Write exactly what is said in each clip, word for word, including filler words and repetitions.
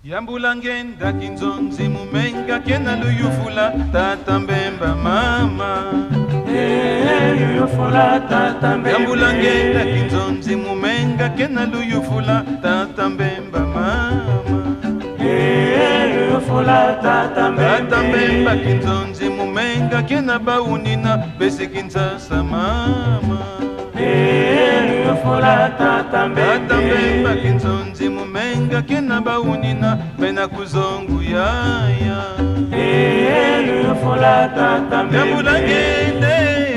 Yambulangenda kinzonzi mumenga kena luyufula tata mbemba mama. Eh, luyufula tata mbemba. Yambulangenda kinzonzi mumenga kena luyufula tata mbemba mama. Eh, luyufula tata mbemba. Tata mbemba kinzonzi mumenga kena baunina besi kinsasa mama. Eh, luyufula tata mbemba. Tata mbemba kinzonzi mumenga kena baunina bena kuzongu yaya. Eh, luyufula tata mbemba. Yambulangende,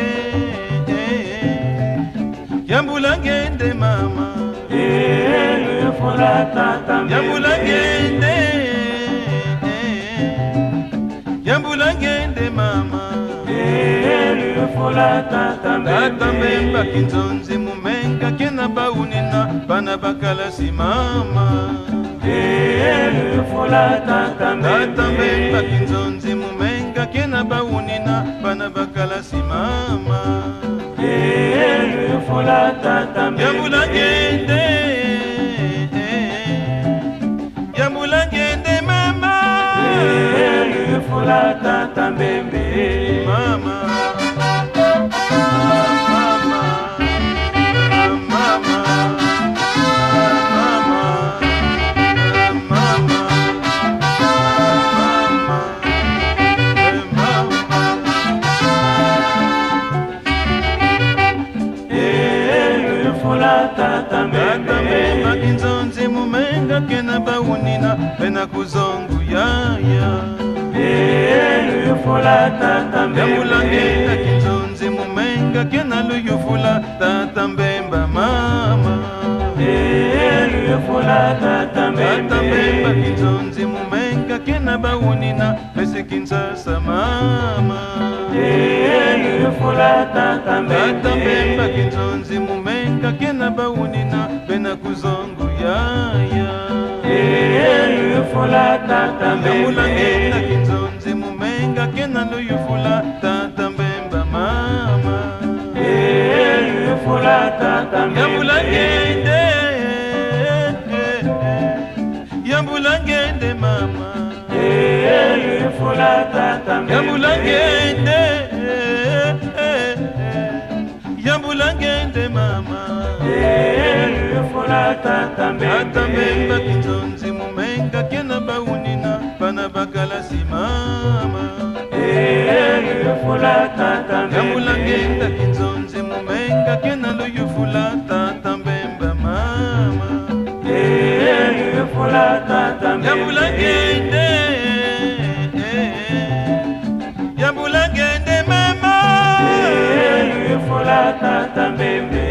Yambulangende mama. Eh, luyufula tata mbemba. Yambulangende, Yambulangende mama. Eh, luyufula tata mbemba. Tata mbemba kinzonzi mumenga kena baunina bana bakala si mama. Eh, luyufula tata mbemba. Tata mbemba kinzonzi mumenga kena baunina bana bakala si mama. Eh, luyufula tata mbemba. Yambulangende, Yambulangende mama. Eh, luyufula tata mbemba. Mama, mama, mama, mama, mama, Eh, luyufula tata mbemba. Tata mbemba kinzonzi mumenga kena baunina bena kuzongu yaya. Eh, luyufula tata mbemba. Yambulangenda kinzonzi mumenga kena luyufula tata mbemba mama. Eh, luyufula tata mbemba. Tata mbemba kinzonzi mumenga kena baunina besi kinsasa mama. Eh, luyufula tata mbemba. Tata mbemba kinzonzi mumenga kena baunina bena kuzongu yaya. Eh, luyufula tata mbemba. Yambulangenda kinzonzi mumenga kena luyufula tata mbemba mama. Eh, luyufula tata mbemba. Yambulangende, Yambulangende mama. Eh, luyufula tata mbemba. Yambulangende, Yambulangende mama. Eh, luyufula tata mbemba. Tata mbemba kinzonzi mumenga kena baunina bana bakala si mama. Eh, luyufula tata mbemba. Yambulangenda kinzonzi mumenga kena luyufula tata mbemba mama. Eh, luyufula tata mbemba. Yambulangende, Yambulangende mama. Eh, luyufula tata mbemba.